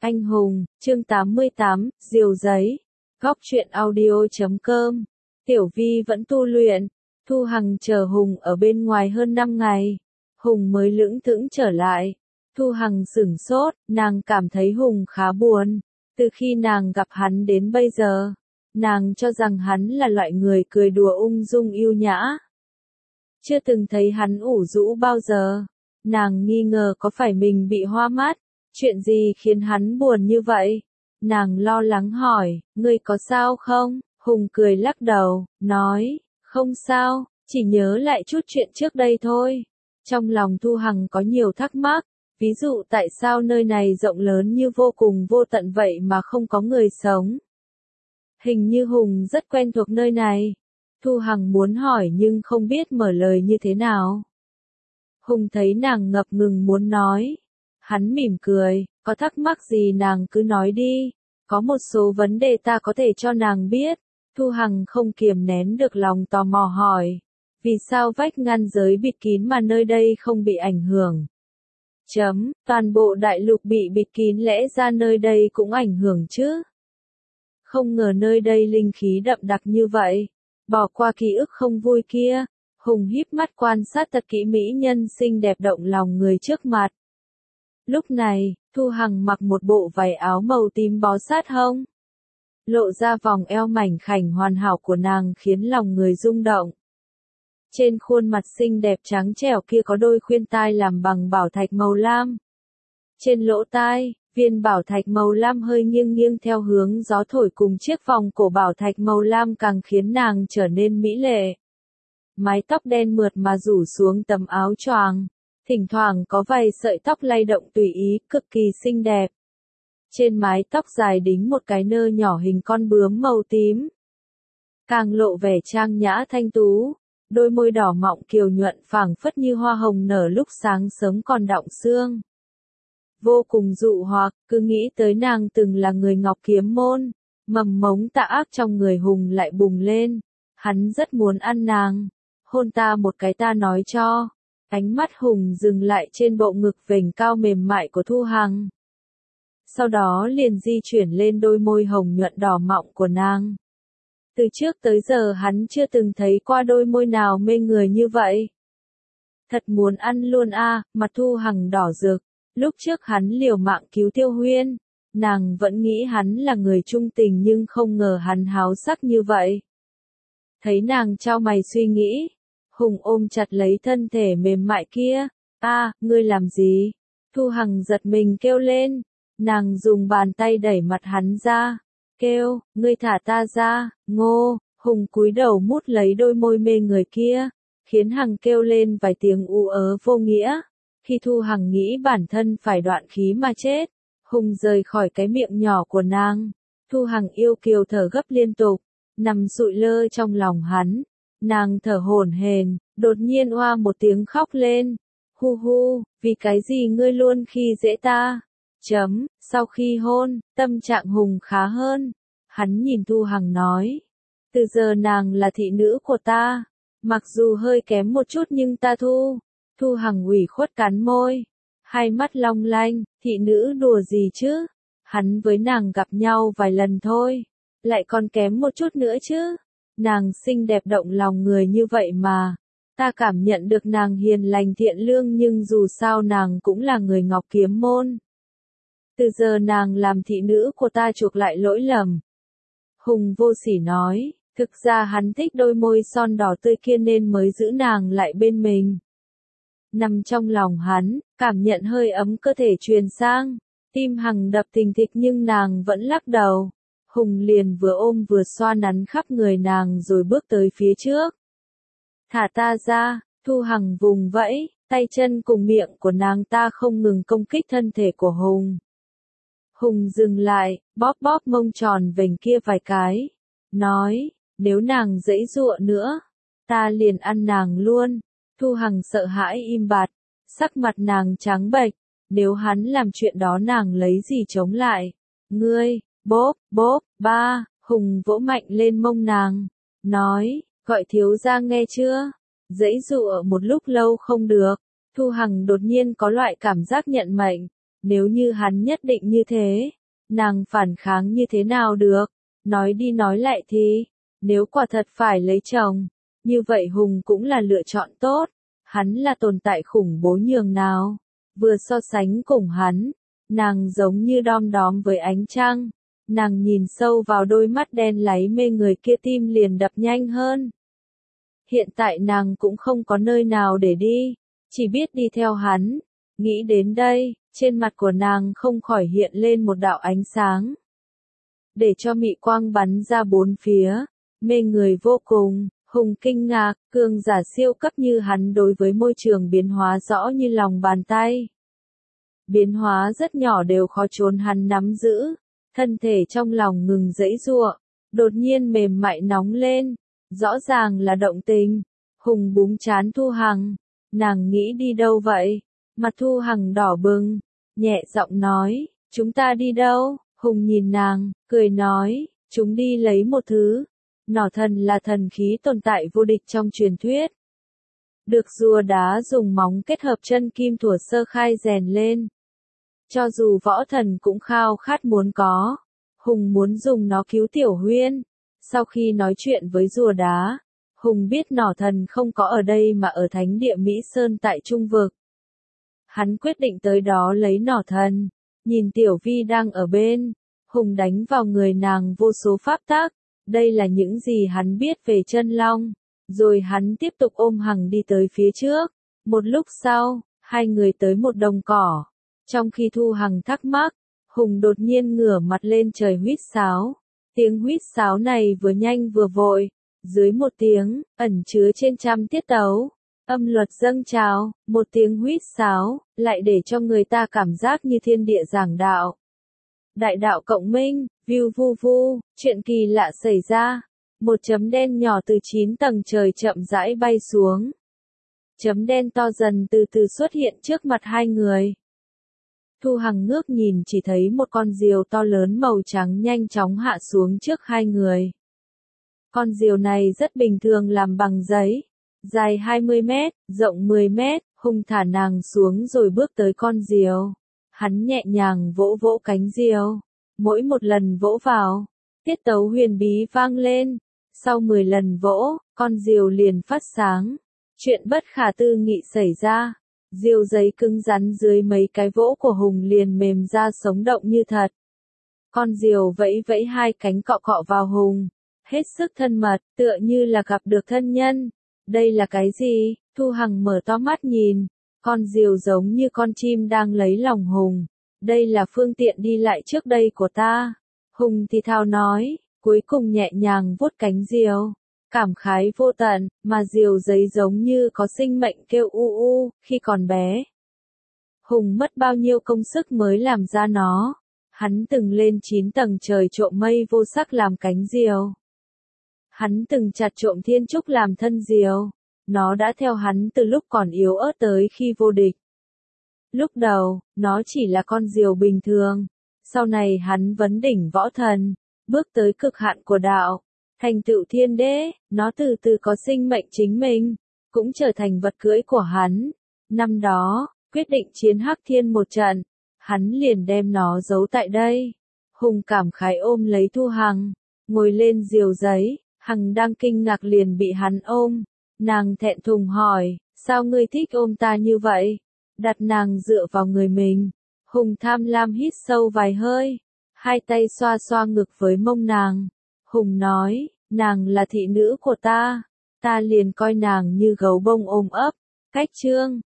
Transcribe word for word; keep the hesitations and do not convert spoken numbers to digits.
Anh hùng, chương tám mươi tám, Diều giấy. Góc truyện audio chấm com. Tiểu Vi vẫn tu luyện. Thu Hằng chờ Hùng ở bên ngoài hơn năm ngày. Hùng mới lững thững trở lại. Thu Hằng sửng sốt, nàng cảm thấy Hùng khá buồn. Từ khi nàng gặp hắn đến bây giờ, nàng cho rằng hắn là loại người cười đùa ung dung yêu nhã. Chưa từng thấy hắn ủ rũ bao giờ. Nàng nghi ngờ có phải mình bị hoa mắt. Chuyện gì khiến hắn buồn như vậy? Nàng lo lắng hỏi, ngươi có sao không? Hùng cười lắc đầu, nói, không sao, chỉ nhớ lại chút chuyện trước đây thôi. Trong lòng Thu Hằng có nhiều thắc mắc, ví dụ tại sao nơi này rộng lớn như vô cùng vô tận vậy mà không có người sống? Hình như Hùng rất quen thuộc nơi này. Thu Hằng muốn hỏi nhưng không biết mở lời như thế nào. Hùng thấy nàng ngập ngừng muốn nói. Hắn mỉm cười, có thắc mắc gì nàng cứ nói đi, có một số vấn đề ta có thể cho nàng biết. Thu Hằng không kiềm nén được lòng tò mò hỏi, vì sao vách ngăn giới bịt kín mà nơi đây không bị ảnh hưởng? Chấm, toàn bộ đại lục bị bịt kín lẽ ra nơi đây cũng ảnh hưởng chứ? Không ngờ nơi đây linh khí đậm đặc như vậy, bỏ qua ký ức không vui kia. Hùng híp mắt quan sát thật kỹ mỹ nhân xinh đẹp động lòng người trước mặt. Lúc này, Thu Hằng mặc một bộ váy áo màu tím bó sát hông. Lộ ra vòng eo mảnh khảnh hoàn hảo của nàng khiến lòng người rung động. Trên khuôn mặt xinh đẹp trắng trẻo kia có đôi khuyên tai làm bằng bảo thạch màu lam. Trên lỗ tai, viên bảo thạch màu lam hơi nghiêng nghiêng theo hướng gió thổi cùng chiếc vòng cổ bảo thạch màu lam càng khiến nàng trở nên mỹ lệ. Mái tóc đen mượt mà rủ xuống tấm áo choàng. Thỉnh thoảng có vài sợi tóc lay động tùy ý, cực kỳ xinh đẹp. Trên mái tóc dài đính một cái nơ nhỏ hình con bướm màu tím. Càng lộ vẻ trang nhã thanh tú, đôi môi đỏ mọng kiều nhuận phảng phất như hoa hồng nở lúc sáng sớm còn đọng sương. Vô cùng dụ hoặc, cứ nghĩ tới nàng từng là người Ngọc Kiếm Môn, mầm mống tà ác trong người Hùng lại bùng lên. Hắn rất muốn ăn nàng. Hôn ta một cái ta nói cho. Ánh mắt Hùng dừng lại trên bộ ngực vểnh cao mềm mại của Thu Hằng. Sau đó liền di chuyển lên đôi môi hồng nhuận đỏ mọng của nàng. Từ trước tới giờ hắn chưa từng thấy qua đôi môi nào mê người như vậy. Thật muốn ăn luôn a, à, mặt Thu Hằng đỏ rực. Lúc trước hắn liều mạng cứu Tiêu Huyên, nàng vẫn nghĩ hắn là người trung tình nhưng không ngờ hắn háo sắc như vậy. Thấy nàng chau mày suy nghĩ. Hùng ôm chặt lấy thân thể mềm mại kia. A, à, ngươi làm gì? Thu Hằng giật mình kêu lên. Nàng dùng bàn tay đẩy mặt hắn ra. Kêu, ngươi thả ta ra, ngô. Hùng cúi đầu mút lấy đôi môi mê người kia. Khiến Hằng kêu lên vài tiếng u ớ vô nghĩa. Khi Thu Hằng nghĩ bản thân phải đoạn khí mà chết. Hùng rời khỏi cái miệng nhỏ của nàng. Thu Hằng yêu kiều thở gấp liên tục. Nằm sụi lơ trong lòng hắn. Nàng thở hổn hển, đột nhiên oa một tiếng khóc lên. Hu hu, vì cái gì ngươi luôn khi dễ ta? Chấm, sau khi hôn, tâm trạng Hùng khá hơn. Hắn nhìn Thu Hằng nói. Từ giờ nàng là thị nữ của ta. Mặc dù hơi kém một chút nhưng ta thu. Thu Hằng ủy khuất cắn môi. Hai mắt long lanh, thị nữ đùa gì chứ? Hắn với nàng gặp nhau vài lần thôi. Lại còn kém một chút nữa chứ? Nàng xinh đẹp động lòng người như vậy mà. Ta cảm nhận được nàng hiền lành thiện lương nhưng dù sao nàng cũng là người Ngọc Kiếm Môn. Từ giờ nàng làm thị nữ của ta chuộc lại lỗi lầm. Hùng vô sỉ nói, thực ra hắn thích đôi môi son đỏ tươi kia nên mới giữ nàng lại bên mình. Nằm trong lòng hắn, cảm nhận hơi ấm cơ thể truyền sang. Tim Hằng đập thình thịch nhưng nàng vẫn lắc đầu. Hùng liền vừa ôm vừa xoa nắn khắp người nàng rồi bước tới phía trước. Thả ta ra, Thu Hằng vùng vẫy, tay chân cùng miệng của nàng ta không ngừng công kích thân thể của Hùng. Hùng dừng lại, bóp bóp mông tròn vểnh kia vài cái. Nói, nếu nàng giãy giụa nữa, ta liền ăn nàng luôn. Thu Hằng sợ hãi im bặt, sắc mặt nàng trắng bệch. Nếu hắn làm chuyện đó nàng lấy gì chống lại? Ngươi, bóp, bóp, ba, Hùng vỗ mạnh lên mông nàng. Nói, gọi thiếu gia nghe chưa? Giãy giụa một lúc lâu không được. Thu Hằng đột nhiên có loại cảm giác nhận mệnh. Nếu như hắn nhất định như thế, nàng phản kháng như thế nào được? Nói đi nói lại thì, nếu quả thật phải lấy chồng, như vậy Hùng cũng là lựa chọn tốt. Hắn là tồn tại khủng bố nhường nào. Vừa so sánh cùng hắn, nàng giống như đom đóm với ánh trăng. Nàng nhìn sâu vào đôi mắt đen láy mê người kia, tim liền đập nhanh hơn. Hiện tại nàng cũng không có nơi nào để đi, chỉ biết đi theo hắn. Nghĩ đến đây, trên mặt của nàng không khỏi hiện lên một đạo ánh sáng. Để cho mị quang bắn ra bốn phía, mê người vô cùng. Hùng kinh ngạc, cường giả siêu cấp như hắn đối với môi trường biến hóa rõ như lòng bàn tay. Biến hóa rất nhỏ đều khó trốn hắn nắm giữ, thân thể trong lòng ngừng giãy giụa, đột nhiên mềm mại nóng lên, rõ ràng là động tình. Hùng búng trán Thu Hằng, nàng nghĩ đi đâu vậy? Mặt Thu Hằng đỏ bừng, nhẹ giọng nói, chúng ta đi đâu? Hùng nhìn nàng, cười nói, chúng đi lấy một thứ. Nỏ thần là thần khí tồn tại vô địch trong truyền thuyết. Được rùa đá dùng móng kết hợp chân kim thuở sơ khai rèn lên. Cho dù võ thần cũng khao khát muốn có. Hùng muốn dùng nó cứu Tiểu Huyên. Sau khi nói chuyện với rùa đá, Hùng biết nỏ thần không có ở đây mà ở thánh địa Mỹ Sơn tại Trung Vực. Hắn quyết định tới đó lấy nỏ thần. Nhìn Tiểu Vi đang ở bên, Hùng đánh vào người nàng vô số pháp tác. Đây là những gì hắn biết về chân long. Rồi hắn tiếp tục ôm Hằng đi tới phía trước. Một lúc sau, hai người tới một đồng cỏ. Trong khi Thu Hằng thắc mắc, Hùng đột nhiên ngửa mặt lên trời huýt sáo. Tiếng huýt sáo này vừa nhanh vừa vội. Dưới một tiếng, ẩn chứa trên trăm tiết tấu. Âm luật dâng trào, một tiếng huýt sáo, lại để cho người ta cảm giác như thiên địa giảng đạo. Đại đạo cộng minh, view vu vu, chuyện kỳ lạ xảy ra. Một chấm đen nhỏ từ chín tầng trời chậm rãi bay xuống. Chấm đen to dần từ từ xuất hiện trước mặt hai người. Thu Hằng ngước nhìn chỉ thấy một con diều to lớn màu trắng nhanh chóng hạ xuống trước hai người. Con diều này rất bình thường làm bằng giấy, dài hai mươi mét, rộng mười mét, Hùng thả nàng xuống rồi bước tới con diều. Hắn nhẹ nhàng vỗ vỗ cánh diều, mỗi một lần vỗ vào, tiết tấu huyền bí vang lên, sau mười lần vỗ, con diều liền phát sáng. Chuyện bất khả tư nghị xảy ra, diều giấy cứng rắn dưới mấy cái vỗ của Hùng liền mềm ra sống động như thật. Con diều vẫy vẫy hai cánh cọ cọ vào Hùng, hết sức thân mật, tựa như là gặp được thân nhân. Đây là cái gì? Thu Hằng mở to mắt nhìn. Con diều giống như con chim đang lấy lòng Hùng. Đây là phương tiện đi lại trước đây của ta. Hùng thì thào nói, cuối cùng nhẹ nhàng vuốt cánh diều. Cảm khái vô tận, mà diều giấy giống như có sinh mệnh kêu u u, khi còn bé. Hùng mất bao nhiêu công sức mới làm ra nó. Hắn từng lên chín tầng trời trộm mây vô sắc làm cánh diều. Hắn từng chặt trộm thiên trúc làm thân diều. Nó đã theo hắn từ lúc còn yếu ớt tới khi vô địch. Lúc đầu, nó chỉ là con diều bình thường. Sau này hắn vấn đỉnh võ thần, bước tới cực hạn của đạo, thành tựu thiên đế, nó từ từ có sinh mệnh chính mình, cũng trở thành vật cưỡi của hắn. Năm đó, quyết định chiến Hắc Thiên một trận, hắn liền đem nó giấu tại đây. Hùng cảm khái ôm lấy Thu Hằng, ngồi lên diều giấy, Hằng đang kinh ngạc liền bị hắn ôm. Nàng thẹn thùng hỏi, sao ngươi thích ôm ta như vậy? Đặt nàng dựa vào người mình. Hùng tham lam hít sâu vài hơi, hai tay xoa xoa ngực với mông nàng. Hùng nói, nàng là thị nữ của ta, ta liền coi nàng như gấu bông ôm ấp. Cách chương